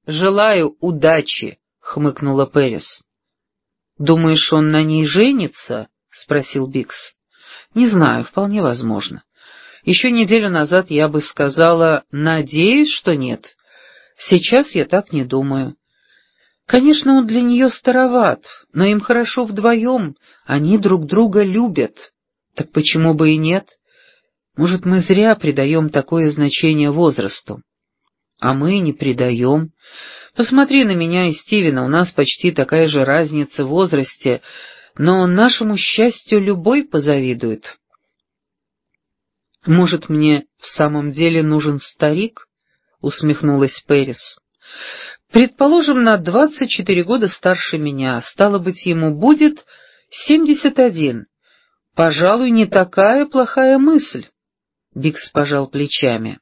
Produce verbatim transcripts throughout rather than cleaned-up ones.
«Желаю удачи», — хмыкнула Пэрис. «Думаешь, он на ней женится?» — спросил Бикс. «Не знаю, вполне возможно. Еще неделю назад я бы сказала, надеюсь, что нет. Сейчас я так не думаю. Конечно, он для нее староват, но им хорошо вдвоем, они друг друга любят. Так почему бы и нет? Может, мы зря придаем такое значение возрасту? А мы не придаем. Посмотри на меня и Стивена, у нас почти такая же разница в возрасте, но нашему счастью любой позавидует». «Может, мне в самом деле нужен старик?» — усмехнулась Пэрис. «Предположим, на двадцать четыре года старше меня, стало быть, ему будет семьдесят один. Пожалуй, не такая плохая мысль». Бикс пожал плечами.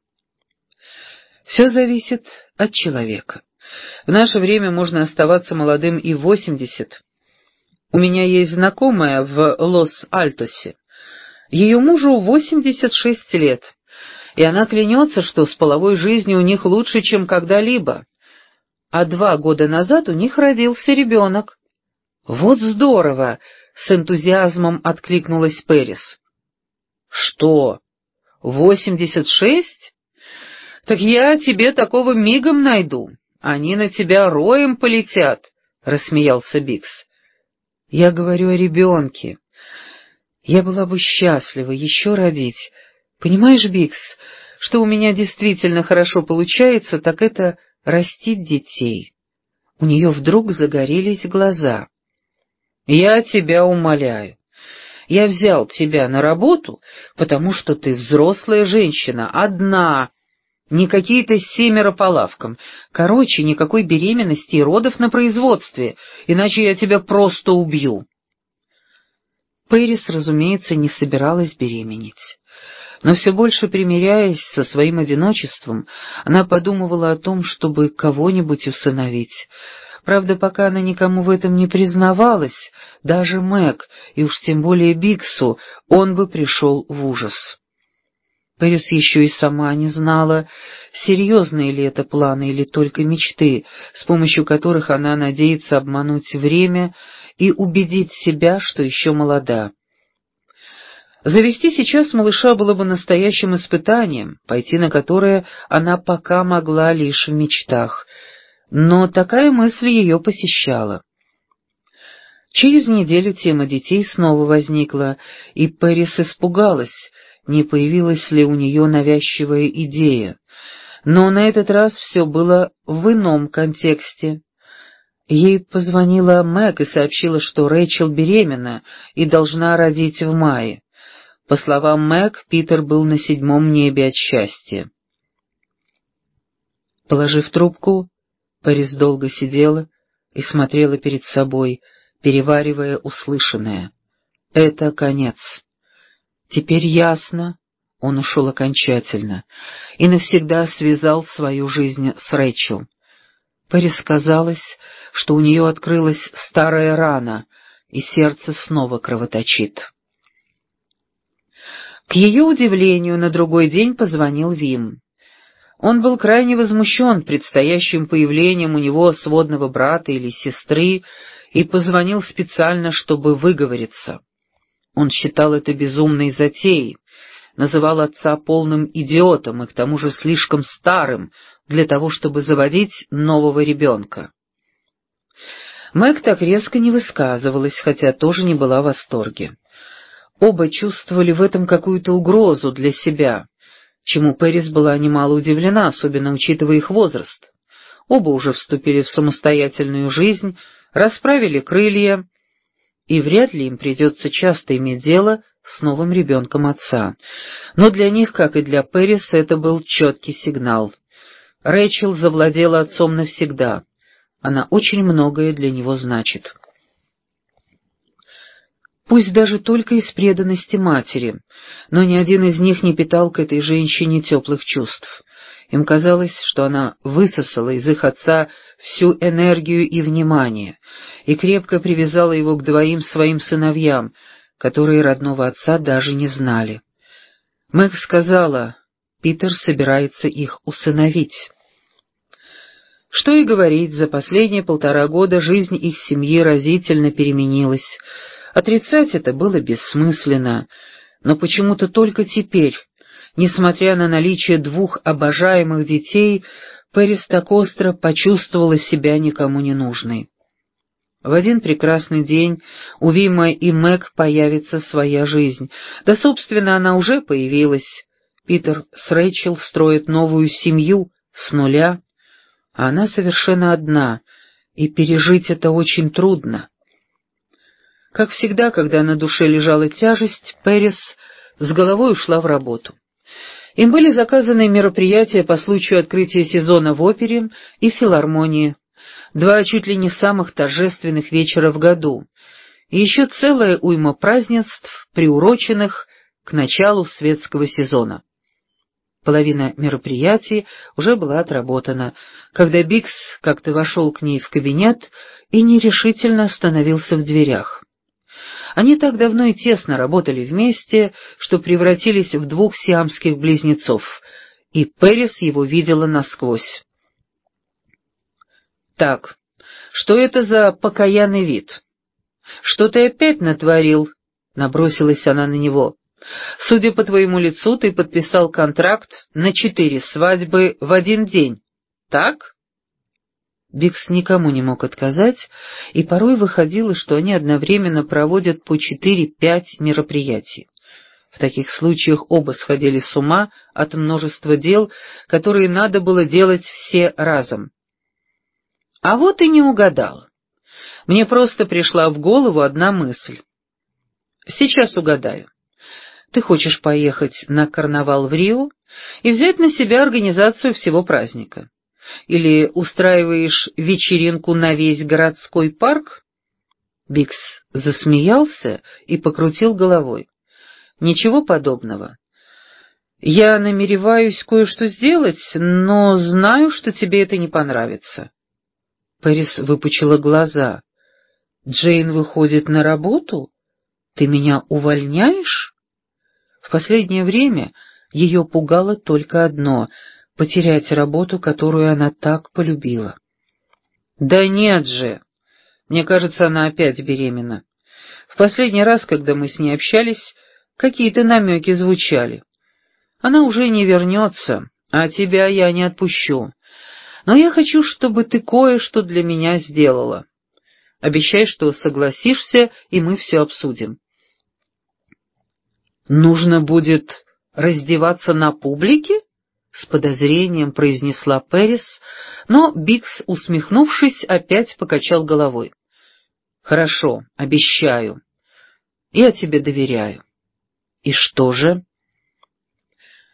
«Все зависит от человека. В наше время можно оставаться молодым и в восемьдесят. У меня есть знакомая в Лос-Альтосе. Ее мужу восемьдесят шесть лет, и она клянется, что с половой жизнью у них лучше, чем когда-либо. А два года назад у них родился ребенок». «Вот здорово!» — с энтузиазмом откликнулась Пэрис. «Что, восемьдесят шесть? Так я тебе такого мигом найду. Они на тебя роем полетят», — рассмеялся Бикс. «Я говорю о ребенке. Я была бы счастлива еще родить. Понимаешь, Бикс, что у меня действительно хорошо получается, так это растить детей». У нее вдруг загорелись глаза. «Я тебя умоляю. Я взял тебя на работу, потому что ты взрослая женщина, одна, не какие-то семеро по лавкам. Короче, никакой беременности и родов на производстве, иначе я тебя просто убью». Пэрис, разумеется, не собиралась беременеть. Но все больше примиряясь со своим одиночеством, она подумывала о том, чтобы кого-нибудь усыновить. Правда, пока она никому в этом не признавалась, даже Мэг, и уж тем более Биксу, он бы пришел в ужас. Пэрис еще и сама не знала, серьезные ли это планы или только мечты, с помощью которых она надеется обмануть время и убедить себя, что еще молода. Завести сейчас малыша было бы настоящим испытанием, пойти на которое она пока могла лишь в мечтах, но такая мысль ее посещала. Через неделю тема детей снова возникла, и Пэрис испугалась, не появилась ли у нее навязчивая идея. Но на этот раз все было в ином контексте. Ей позвонила Мэг и сообщила, что Рэйчел беременна и должна родить в мае. По словам Мэг, Питер был на седьмом небе от счастья. Положив трубку, Пэрис долго сидела и смотрела перед собой, переваривая услышанное. Это конец. Теперь ясно, он ушел окончательно и навсегда связал свою жизнь с Рэйчел. Пэрис казалось, что у нее открылась старая рана, и сердце снова кровоточит. К ее удивлению, на другой день позвонил Вим. Он был крайне возмущен предстоящим появлением у него сводного брата или сестры и позвонил специально, чтобы выговориться. Он считал это безумной затеей, называл отца полным идиотом и к тому же слишком старым для того, чтобы заводить нового ребенка. Мэг так резко не высказывалась, хотя тоже не была в восторге. Оба чувствовали в этом какую-то угрозу для себя, чему Пэрис была немало удивлена, особенно учитывая их возраст. Оба уже вступили в самостоятельную жизнь, расправили крылья, и вряд ли им придется часто иметь дело с новым ребенком отца. Но для них, как и для Пэрис, это был четкий сигнал. Рэйчел завладела отцом навсегда. Она очень многое для него значит. Пусть даже только из преданности матери, но ни один из них не питал к этой женщине теплых чувств. Им казалось, что она высосала из их отца всю энергию и внимание, и крепко привязала его к двоим своим сыновьям, которые родного отца даже не знали. Мэг сказала, Питер собирается их усыновить. Что и говорить, за последние полтора года жизнь их семьи разительно переменилась. Отрицать это было бессмысленно, но почему-то только теперь, несмотря на наличие двух обожаемых детей, Пэрис так остро почувствовала себя никому не нужной. В один прекрасный день у Вима и Мэг появится своя жизнь. Да, собственно, она уже появилась. Питер с Рэйчел строят новую семью с нуля, а она совершенно одна, и пережить это очень трудно. Как всегда, когда на душе лежала тяжесть, Пэрис с головой ушла в работу. Им были заказаны мероприятия по случаю открытия сезона в опере и филармонии, два чуть ли не самых торжественных вечера в году, и еще целая уйма празднеств, приуроченных к началу светского сезона. Половина мероприятий уже была отработана, когда Бикс как-то вошел к ней в кабинет и нерешительно остановился в дверях. Они так давно и тесно работали вместе, что превратились в двух сиамских близнецов, и Пэрис его видела насквозь. «Так, что это за покаянный вид? Что ты опять натворил?» — набросилась она на него. «Судя по твоему лицу, ты подписал контракт на четыре свадьбы в один день, так?» Бикс никому не мог отказать, и порой выходило, что они одновременно проводят по четыре-пять мероприятий. В таких случаях оба сходили с ума от множества дел, которые надо было делать все разом. А вот и не угадала. Мне просто пришла в голову одна мысль. Сейчас угадаю. Ты хочешь поехать на карнавал в Рио и взять на себя организацию всего праздника? Или устраиваешь вечеринку на весь городской парк?» Бикс засмеялся и покрутил головой. «Ничего подобного. Я намереваюсь кое-что сделать, но знаю, что тебе это не понравится». Пэрис выпучила глаза. «Джейн выходит на работу? Ты меня увольняешь?» В последнее время ее пугало только одно — потерять работу, которую она так полюбила. «Да нет же! Мне кажется, она опять беременна. В последний раз, когда мы с ней общались, какие-то намеки звучали. Она уже не вернется, а тебя я не отпущу. Но я хочу, чтобы ты кое-что для меня сделала. Обещай, что согласишься, и мы все обсудим». «Нужно будет раздеваться на публике?» — с подозрением произнесла Пэрис, но Бикс, усмехнувшись, опять покачал головой. «Хорошо, обещаю. Я тебе доверяю». «И что же?»